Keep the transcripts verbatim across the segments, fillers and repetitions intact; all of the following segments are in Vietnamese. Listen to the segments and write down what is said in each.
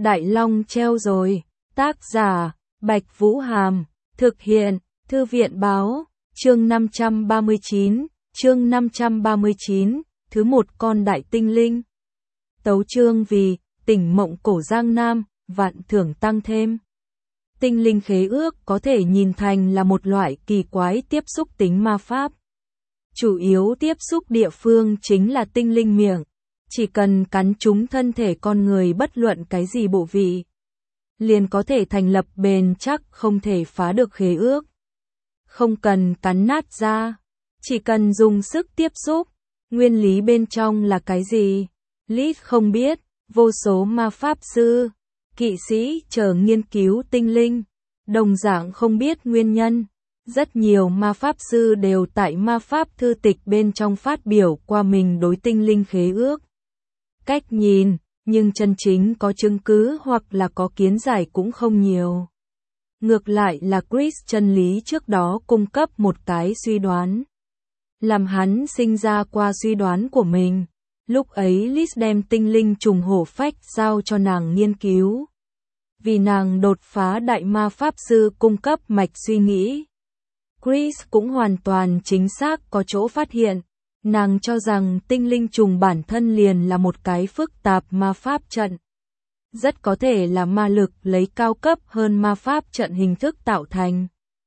Đại Long treo rồi. Tác giả, Bạch Vũ Hàm. Thực hiện, Thư viện Báo. Chương năm trăm ba mươi chín. Chương năm trăm ba mươi chín. Thứ một con đại tinh linh. Tấu chương vì, tỉnh mộng cổ Giang Nam, vạn thưởng tăng thêm. Tinh linh khế ước có thể nhìn thành là một loại kỳ quái tiếp xúc tính ma pháp. Chủ yếu tiếp xúc địa phương chính là tinh linh miệng. Chỉ cần cắn trúng thân thể con người bất luận cái gì bộ vị, liền có thể thành lập bền chắc không thể phá được khế ước. Không cần cắn nát ra, chỉ cần dùng sức tiếp xúc. Nguyên lý bên trong là cái gì? Lít không biết, vô số ma pháp sư, kỵ sĩ chờ nghiên cứu tinh linh, đồng dạng không biết nguyên nhân. Rất nhiều ma pháp sư đều tại ma pháp thư tịch bên trong phát biểu qua mình đối tinh linh khế ước. Cách nhìn, nhưng chân chính có chứng cứ hoặc là có kiến giải cũng không nhiều. Ngược lại là Chris chân lý trước đó cung cấp một cái suy đoán, làm hắn sinh ra qua suy đoán của mình. Lúc ấy Liz đem tinh linh trùng hổ phách giao cho nàng nghiên cứu, vì nàng đột phá đại ma pháp sư cung cấp mạch suy nghĩ. Chris cũng hoàn toàn chính xác có chỗ phát hiện. Nàng cho rằng tinh linh trùng bản thân liền là một cái phức tạp ma pháp trận. Rất có thể là ma lực lấy cao cấp hơn ma pháp trận hình thức tạo thành.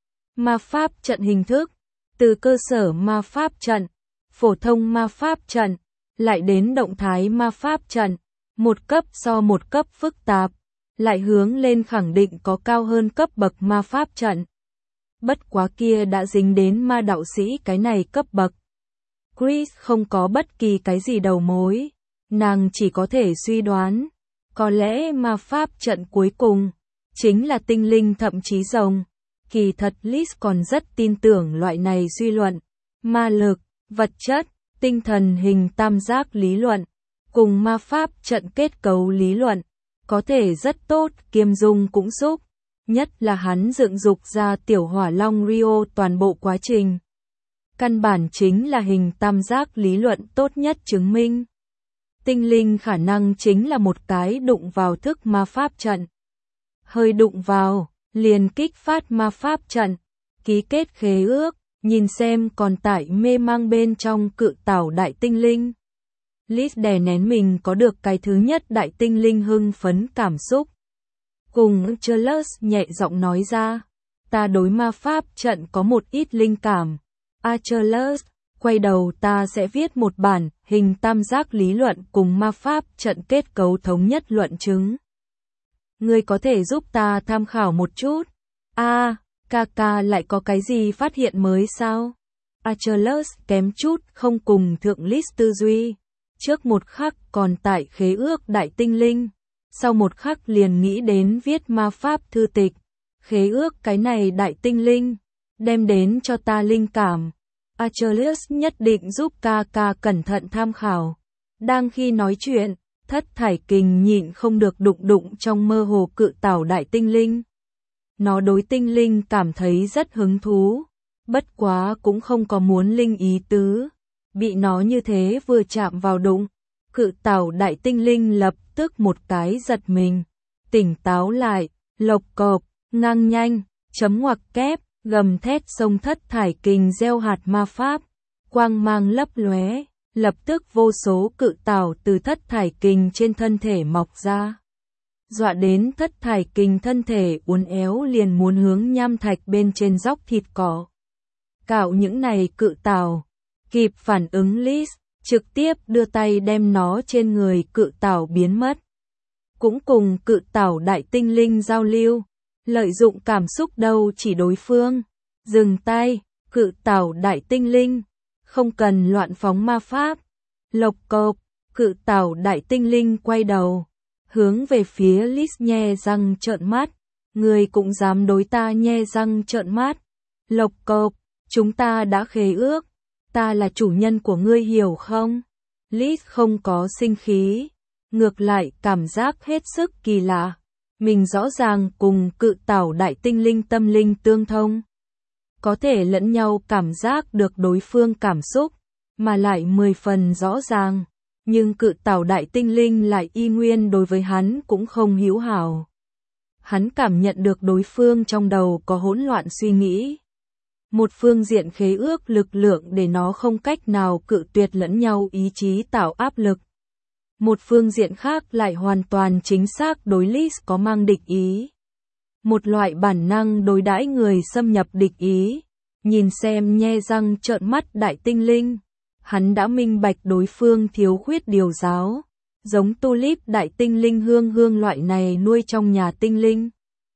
Ma pháp trận hình thức, từ cơ sở ma pháp trận, phổ thông ma pháp trận, lại đến động thái ma pháp trận, một cấp so một cấp phức tạp, lại hướng lên khẳng định có cao hơn cấp bậc ma pháp trận. Bất quá kia đã dính đến ma đạo sĩ cái này cấp bậc. Chris không có bất kỳ cái gì đầu mối, nàng chỉ có thể suy đoán, có lẽ ma pháp trận cuối cùng chính là tinh linh thậm chí rồng. Kỳ thật Liz còn rất tin tưởng loại này suy luận, ma lực, vật chất, tinh thần hình tam giác lý luận, cùng ma pháp trận kết cấu lý luận, có thể rất tốt, Kiêm Dung cũng giúp, nhất là hắn dựng dục ra tiểu hỏa long Rio toàn bộ quá trình. Căn bản chính là hình tam giác lý luận tốt nhất chứng minh. Tinh linh khả năng chính là một cái đụng vào thức ma pháp trận. Hơi đụng vào, liền kích phát ma pháp trận, ký kết khế ước, nhìn xem còn tại mê mang bên trong cự tảo đại tinh linh. Liz đè nén mình có được cái thứ nhất đại tinh linh hưng phấn cảm xúc. Cùng Charles nhẹ giọng nói ra, ta đối ma pháp trận có một ít linh cảm. Achilles, quay đầu ta sẽ viết một bản hình tam giác lý luận cùng ma pháp trận kết cấu thống nhất luận chứng. Ngươi có thể giúp ta tham khảo một chút? A, à, ca ca lại có cái gì phát hiện mới sao? Achilles kém chút không cùng thượng Liz tư duy. Trước một khắc còn tại khế ước đại tinh linh, sau một khắc liền nghĩ đến viết ma pháp thư tịch. Khế ước cái này đại tinh linh, đem đến cho ta linh cảm. Achilles nhất định giúp ca ca cẩn thận tham khảo. Đang khi nói chuyện, thất thải kình nhịn không được đụng đụng trong mơ hồ cự tảo đại tinh linh. Nó đối tinh linh cảm thấy rất hứng thú, bất quá cũng không có muốn linh ý tứ. Bị nó như thế vừa chạm vào đụng, cự tảo đại tinh linh lập tức một cái giật mình, tỉnh táo lại, lộc cộp, ngang nhanh, chấm ngoặc kép, gầm thét sông thất thải kình gieo hạt ma pháp, quang mang lấp lóe, lập tức vô số cự tảo từ thất thải kình trên thân thể mọc ra. Dọa đến thất thải kình thân thể uốn éo liền muốn hướng nham thạch bên trên dóc thịt cỏ. Cạo những này cự tảo, kịp phản ứng Liz, trực tiếp đưa tay đem nó trên người cự tảo biến mất. Cũng cùng cự tảo đại tinh linh giao lưu. Lợi dụng cảm xúc đâu chỉ đối phương. Dừng tay, cự tảo đại tinh linh. Không cần loạn phóng ma pháp. Lộc cộp, cự tảo đại tinh linh quay đầu. Hướng về phía Liz nhe răng trợn mắt. Người cũng dám đối ta nhe răng trợn mắt. Lộc cộp, chúng ta đã khế ước. Ta là chủ nhân của ngươi hiểu không? Liz không có sinh khí. Ngược lại cảm giác hết sức kỳ lạ. Mình rõ ràng cùng cự tảo đại tinh linh tâm linh tương thông. Có thể lẫn nhau cảm giác được đối phương cảm xúc, mà lại mười phần rõ ràng. nhưng cự tảo đại tinh linh lại y nguyên đối với hắn cũng không hữu hảo. Hắn cảm nhận được đối phương trong đầu có hỗn loạn suy nghĩ. Một phương diện khế ước lực lượng để nó không cách nào cự tuyệt lẫn nhau ý chí tạo áp lực. Một phương diện khác lại hoàn toàn chính xác đối Liz có mang địch ý. Một loại bản năng đối đãi người xâm nhập địch ý. Nhìn xem nhe răng trợn mắt đại tinh linh. Hắn đã minh bạch đối phương thiếu khuyết điều giáo. Giống tulip đại tinh linh hương hương loại này nuôi trong nhà tinh linh.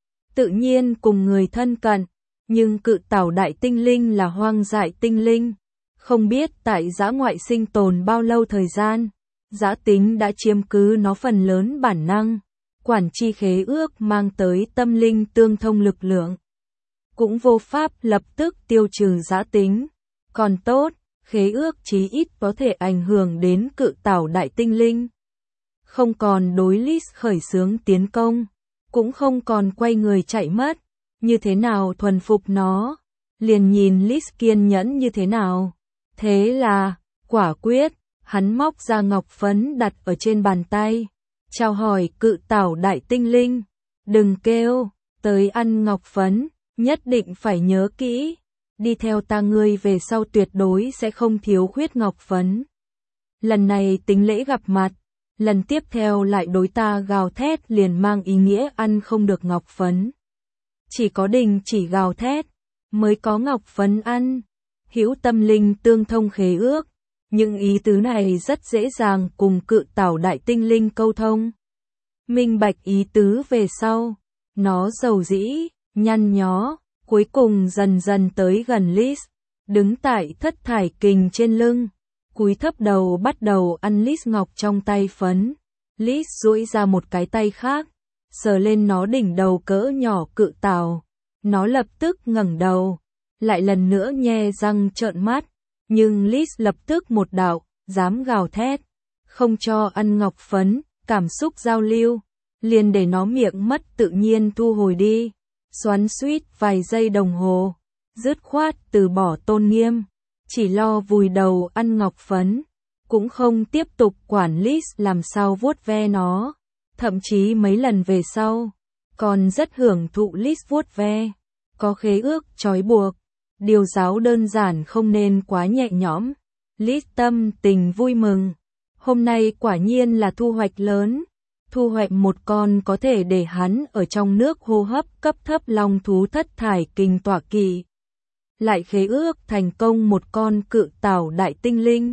Tự nhiên cùng người thân cận. Nhưng cự tảo đại tinh linh là hoang dại tinh linh. Không biết tại dã ngoại sinh tồn bao lâu thời gian. Dã tính đã chiếm cứ nó phần lớn bản năng. Quản chi khế ước mang tới tâm linh tương thông lực lượng. Cũng vô pháp lập tức tiêu trừ dã tính. Còn tốt, khế ước chí ít có thể ảnh hưởng đến cự tảo đại tinh linh. Không còn đối Liz khởi xướng tiến công. Cũng không còn quay người chạy mất. Như thế nào thuần phục nó. Liền nhìn Liz kiên nhẫn như thế nào. Thế là, quả quyết, hắn móc ra ngọc phấn đặt ở trên bàn tay. Chào hỏi cự tảo đại tinh linh. Đừng kêu, tới ăn ngọc phấn, nhất định phải nhớ kỹ. Đi theo ta ngươi về sau tuyệt đối sẽ không thiếu khuyết ngọc phấn. Lần này tính lễ gặp mặt, lần tiếp theo lại đối ta gào thét liền mang ý nghĩa ăn không được ngọc phấn. Chỉ có đình chỉ gào thét, mới có ngọc phấn ăn. Hữu tâm linh tương thông khế ước. Những ý tứ này rất dễ dàng cùng cự tảo đại tinh linh câu thông. Minh bạch ý tứ về sau. Nó dầu dĩ, nhăn nhó, cuối cùng dần dần tới gần Liz. Đứng tại thất thải kình trên lưng. Cúi thấp đầu bắt đầu ăn Liz ngọc trong tay phấn. Liz duỗi ra một cái tay khác. Sờ lên nó đỉnh đầu cỡ nhỏ cự tảo. Nó lập tức ngẩng đầu. Lại lần nữa nhe răng trợn mắt. Nhưng Liz lập tức một đạo, dám gào thét. Không cho ăn ngọc phấn, cảm xúc giao lưu. Liền để nó miệng mất tự nhiên thu hồi đi. Xoắn xuýt vài giây đồng hồ. Dứt khoát từ bỏ tôn nghiêm. Chỉ lo vùi đầu ăn ngọc phấn. Cũng không tiếp tục quản Liz làm sao vuốt ve nó. Thậm chí mấy lần về sau. Còn rất hưởng thụ Liz vuốt ve. Có khế ước trói buộc. Điều giáo đơn giản không nên quá nhẹ nhõm. Liz tâm tình vui mừng. Hôm nay quả nhiên là thu hoạch lớn. Thu hoạch một con có thể để hắn ở trong nước hô hấp cấp thấp long thú thất thải kình tọa kỵ. Lại khế ước thành công một con cự tảo đại tinh linh.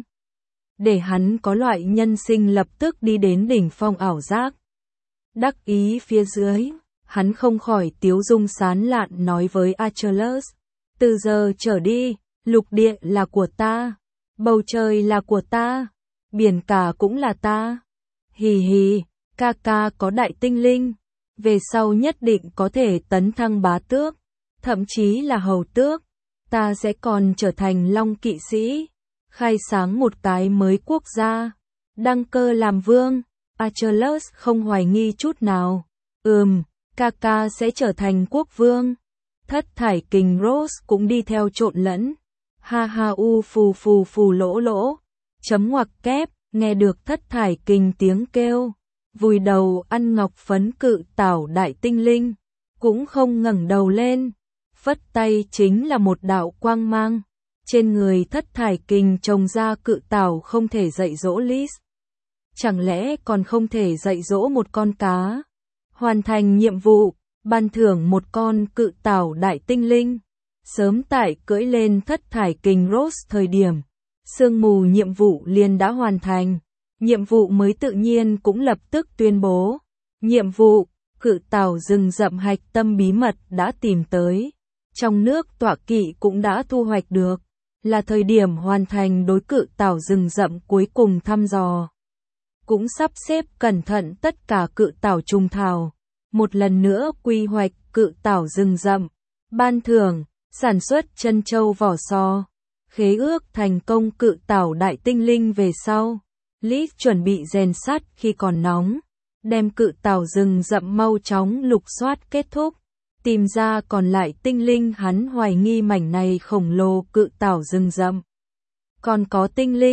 Để hắn có loại nhân sinh lập tức đi đến đỉnh phong ảo giác. Đắc ý phía dưới, hắn không khỏi tiếu dung sán lạn nói với Achilles. Từ giờ trở đi, lục địa là của ta, bầu trời là của ta, biển cả cũng là ta. Hì hì, ca ca có đại tinh linh, về sau nhất định có thể tấn thăng bá tước, thậm chí là hầu tước. Ta sẽ còn trở thành long kỵ sĩ, khai sáng một cái mới quốc gia, đăng cơ làm vương. Achilles không hoài nghi chút nào. Ừm, ca ca sẽ trở thành quốc vương. Thất thải kình Rose cũng đi theo trộn lẫn. Ha ha u phù phù phù lỗ lỗ. Chấm ngoặc kép, nghe được thất thải kình tiếng kêu. Vùi đầu ăn ngọc phấn cự tảo đại tinh linh. Cũng không ngẩng đầu lên. Phất tay chính là một đạo quang mang. Trên người thất thải kình trồng ra cự tảo không thể dạy dỗ Liz. Chẳng lẽ còn không thể dạy dỗ một con cá? Hoàn thành nhiệm vụ. Ban thưởng một con cự tảo đại tinh linh. Sớm tại cưỡi lên thất thải kình Rose thời điểm. Sương mù nhiệm vụ liền đã hoàn thành. Nhiệm vụ mới tự nhiên cũng lập tức tuyên bố. Nhiệm vụ, cự tảo rừng rậm hạch tâm bí mật đã tìm tới. Trong nước tọa kỵ cũng đã thu hoạch được. Là thời điểm hoàn thành đối cự tảo rừng rậm cuối cùng thăm dò. Cũng sắp xếp cẩn thận tất cả cự tảo trùng thảo. Một lần nữa quy hoạch cự tảo rừng rậm. Ban thưởng, sản xuất chân châu vỏ sò. Khế ước thành công cự tảo đại tinh linh về sau. Liz chuẩn bị rèn sắt khi còn nóng. Đem cự tảo rừng rậm mau chóng lục soát kết thúc. Tìm ra còn lại tinh linh hắn hoài nghi mảnh này khổng lồ cự tảo rừng rậm. Còn có tinh linh,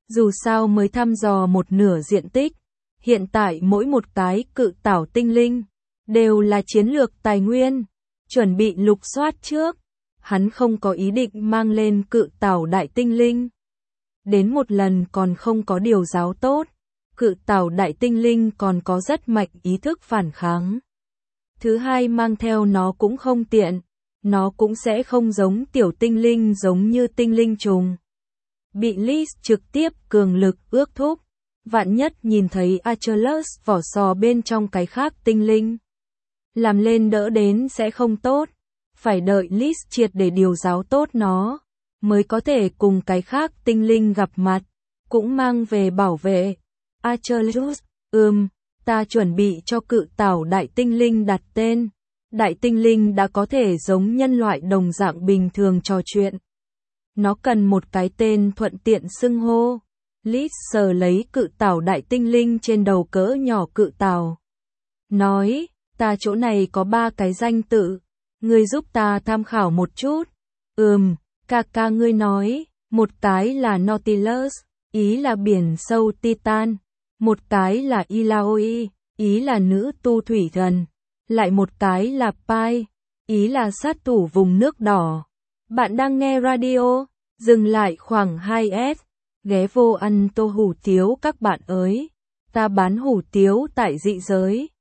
Dù sao mới thăm dò một nửa diện tích, hiện tại mỗi một cái cự tảo tinh linh đều là chiến lược tài nguyên, chuẩn bị lục soát trước. Hắn không có ý định mang lên cự tảo đại tinh linh. Đến một lần còn không có điều giáo tốt, cự tảo đại tinh linh còn có rất mạnh ý thức phản kháng. Thứ hai mang theo nó cũng không tiện, nó cũng sẽ không giống tiểu tinh linh giống như tinh linh trùng. Bị Liz trực tiếp cường lực ước thúc, vạn nhất nhìn thấy Achilles vỏ sò bên trong cái khác tinh linh. Làm lên đỡ đến sẽ không tốt, phải đợi Liz triệt để điều giáo tốt nó, mới có thể cùng cái khác tinh linh gặp mặt, cũng mang về bảo vệ. Achilles, ừm, ta chuẩn bị cho cự tảo đại tinh linh đặt tên. Đại tinh linh đã có thể giống nhân loại đồng dạng bình thường trò chuyện. Nó cần một cái tên thuận tiện xưng hô. Liz sờ lấy cự tảo đại tinh linh trên đầu cỡ nhỏ cự tảo. Nói, ta chỗ này có ba cái danh tự, ngươi giúp ta tham khảo một chút. Ừm, ca ca ngươi nói, một cái là Nautilus, ý là biển sâu Titan. Một cái là Ilaoi, ý là nữ tu thủy thần. Lại một cái là Pi, ý là sát thủ vùng nước đỏ. Bạn đang nghe radio, dừng lại khoảng hai S, ghé vô ăn tô hủ tiếu các bạn ơi. Ta bán hủ tiếu tại dị giới.